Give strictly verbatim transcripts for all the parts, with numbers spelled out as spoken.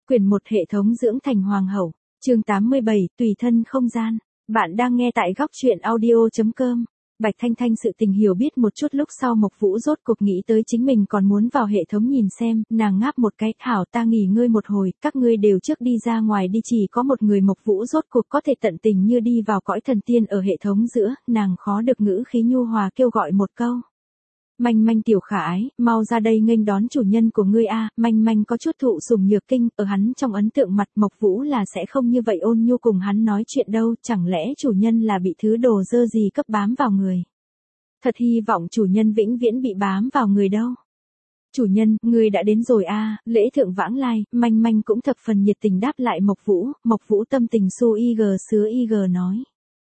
Quyển một Hệ thống dưỡng thành hoàng hậu, chương tám mươi bảy, tùy thân không gian. Bạn đang nghe tại góc truyện audio chấm com. Bạch Thanh Thanh sự tình hiểu biết một chút lúc sau Mộc Vũ rốt cuộc nghĩ tới chính mình còn muốn vào hệ thống nhìn xem, nàng ngáp một cái, hảo ta nghỉ ngơi một hồi, các ngươi đều trước đi ra ngoài đi, chỉ có một người Mộc Vũ rốt cuộc có thể tận tình như đi vào cõi thần tiên ở hệ thống giữa, nàng khó được ngữ khí nhu hòa kêu gọi một câu. Manh Manh tiểu khả ái, mau ra đây nghênh đón chủ nhân của ngươi a. Manh Manh có chút thụ sủng nhược kinh, ở hắn trong ấn tượng mặt Mộc Vũ là sẽ không như vậy ôn nhu cùng hắn nói chuyện đâu, chẳng lẽ chủ nhân là bị thứ đồ dơ gì cấp bám vào người. Thật hy vọng chủ nhân vĩnh viễn bị bám vào người đâu. Chủ nhân, ngươi đã đến rồi a. Lễ thượng vãng lai, Manh Manh cũng thập phần nhiệt tình đáp lại Mộc Vũ, Mộc Vũ tâm tình su y gờ sứa y gờ nói.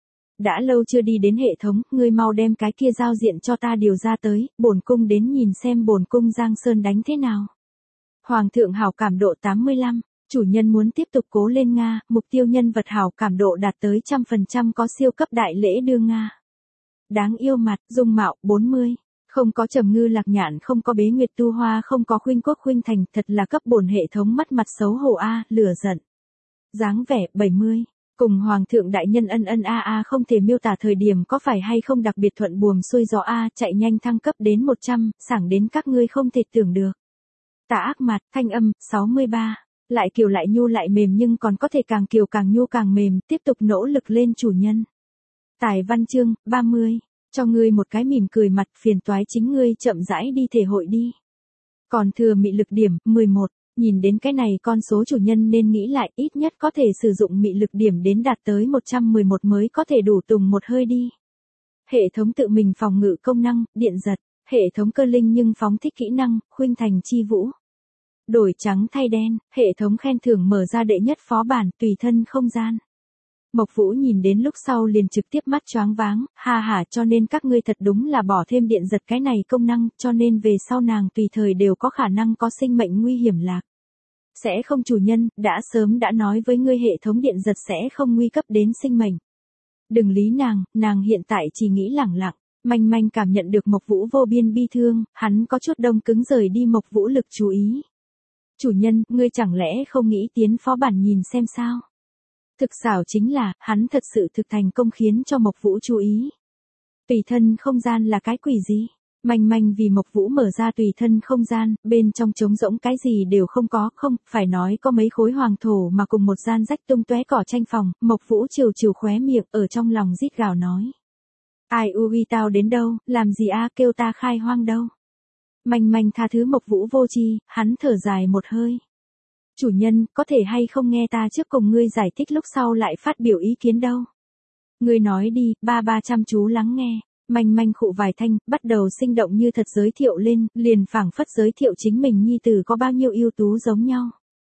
Đã lâu chưa đi đến hệ thống, ngươi mau đem cái kia giao diện cho ta điều ra tới, bổn cung đến nhìn xem bổn cung Giang Sơn đánh thế nào. Hoàng thượng hảo cảm độ tám mươi lăm, chủ nhân muốn tiếp tục cố lên Nga, mục tiêu nhân vật hảo cảm độ đạt tới trăm phần trăm có siêu cấp đại lễ đưa Nga. Đáng yêu mặt, dung mạo, bốn mươi. Không có Trầm Ngư Lạc Nhạn, không có Bế Nguyệt Tu Hoa, không có Khuynh Quốc Khuynh Thành, thật là cấp bổn hệ thống mất mặt xấu hổ a, lửa giận. Dáng vẻ, bảy mươi. Cùng Hoàng thượng đại nhân ân ân a a không thể miêu tả thời điểm có phải hay không đặc biệt thuận buồm xuôi gió a, chạy nhanh thăng cấp đến một trăm, sảng đến các ngươi không thể tưởng được. Tà ác mặt, thanh âm, sáu mươi ba. Lại kiều lại nhu lại mềm nhưng còn có thể càng kiều càng nhu càng mềm, tiếp tục nỗ lực lên chủ nhân. Tài văn chương, ba mươi. Cho ngươi một cái mỉm cười mặt, phiền toái chính ngươi chậm rãi đi thể hội đi. Còn thừa mị lực điểm, mười một. Nhìn đến cái này con số chủ nhân nên nghĩ lại, ít nhất có thể sử dụng mị lực điểm đến đạt tới một trăm mười một mới có thể đủ tùng một hơi đi. Hệ thống tự mình phòng ngự công năng, điện giật, hệ thống cơ linh nhưng phóng thích kỹ năng, khuynh thành chi vũ. Đổi trắng thay đen, hệ thống khen thưởng mở ra đệ nhất phó bản, tùy thân không gian. Mộc Vũ nhìn đến lúc sau liền trực tiếp mắt choáng váng, ha ha, cho nên các ngươi thật đúng là bỏ thêm điện giật cái này công năng, cho nên về sau nàng tùy thời đều có khả năng có sinh mệnh nguy hiểm lạc. Sẽ không chủ nhân, đã sớm đã nói với ngươi hệ thống điện giật sẽ không nguy cấp đến sinh mệnh. Đừng lý nàng, nàng hiện tại chỉ nghĩ lẳng lặng. Manh Manh cảm nhận được Mộc Vũ vô biên bi thương, hắn có chút đông cứng rời đi Mộc Vũ lực chú ý. Chủ nhân, ngươi chẳng lẽ không nghĩ tiến phó bản nhìn xem sao? Thực xảo chính là, hắn thật sự thực thành công khiến cho Mộc Vũ chú ý. Tùy thân không gian là cái quỷ gì? Manh Manh vì Mộc Vũ mở ra tùy thân không gian, bên trong trống rỗng cái gì đều không có, không, phải nói có mấy khối hoàng thổ mà cùng một gian rách tung tóe cỏ tranh phòng, Mộc Vũ trừ trừ khóe miệng, ở trong lòng rít gào nói. Ai ui tao đến đâu, làm gì a, kêu ta khai hoang đâu. Manh Manh tha thứ Mộc Vũ vô tri, hắn thở dài một hơi. Chủ nhân, có thể hay không nghe ta trước cùng ngươi giải thích lúc sau lại phát biểu ý kiến đâu. Ngươi nói đi, ba ba chăm chú lắng nghe. Manh Manh khụ vài thanh, bắt đầu sinh động như thật giới thiệu lên, liền phảng phất giới thiệu chính mình nhi tử có bao nhiêu ưu tú giống nhau.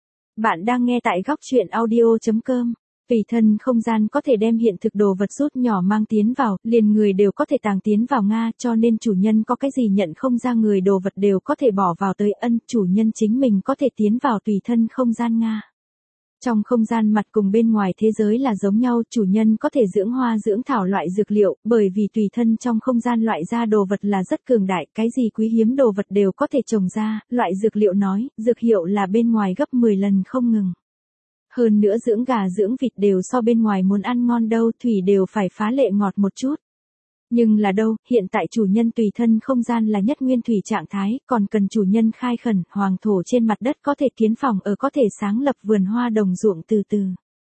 Bạn đang nghe tại góc truyện audio chấm com. Tùy thân không gian có thể đem hiện thực đồ vật rút nhỏ mang tiến vào, liền người đều có thể tàng tiến vào Nga, cho nên chủ nhân có cái gì nhận không ra người đồ vật đều có thể bỏ vào tới ân, chủ nhân chính mình có thể tiến vào tùy thân không gian Nga. Trong không gian mặt cùng bên ngoài thế giới là giống nhau, chủ nhân có thể dưỡng hoa dưỡng thảo loại dược liệu, bởi vì tùy thân trong không gian loại ra đồ vật là rất cường đại, cái gì quý hiếm đồ vật đều có thể trồng ra, loại dược liệu nói, dược hiệu là bên ngoài gấp mười lần không ngừng. Hơn nữa dưỡng gà dưỡng vịt đều so bên ngoài muốn ăn ngon đâu, thủy đều phải phá lệ ngọt một chút. Nhưng là đâu, hiện tại chủ nhân tùy thân không gian là nhất nguyên thủy trạng thái, còn cần chủ nhân khai khẩn, hoàng thổ trên mặt đất có thể kiến phòng ở, có thể sáng lập vườn hoa đồng ruộng từ từ.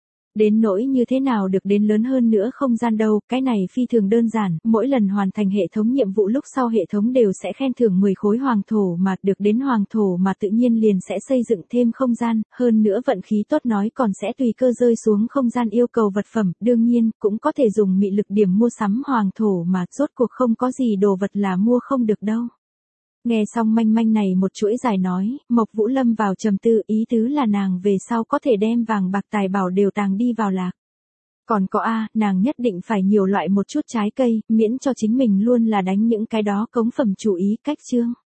Đến nỗi như thế nào được đến lớn hơn nữa không gian đâu, cái này phi thường đơn giản, mỗi lần hoàn thành hệ thống nhiệm vụ lúc sau hệ thống đều sẽ khen thưởng mười khối hoàng thổ mà, được đến hoàng thổ mà tự nhiên liền sẽ xây dựng thêm không gian, hơn nữa vận khí tốt nói còn sẽ tùy cơ rơi xuống không gian yêu cầu vật phẩm, đương nhiên, cũng có thể dùng mị lực điểm mua sắm hoàng thổ mà, rốt cuộc không có gì đồ vật là mua không được đâu. Nghe xong Manh Manh này một chuỗi dài nói, Mộc Vũ lâm vào trầm tư, ý tứ là nàng về sau có thể đem vàng bạc tài bảo đều tàng đi vào lạc. Còn có a, nàng nhất định phải nhiều loại một chút trái cây, miễn cho chính mình luôn là đánh những cái đó cống phẩm chủ ý, cách chương.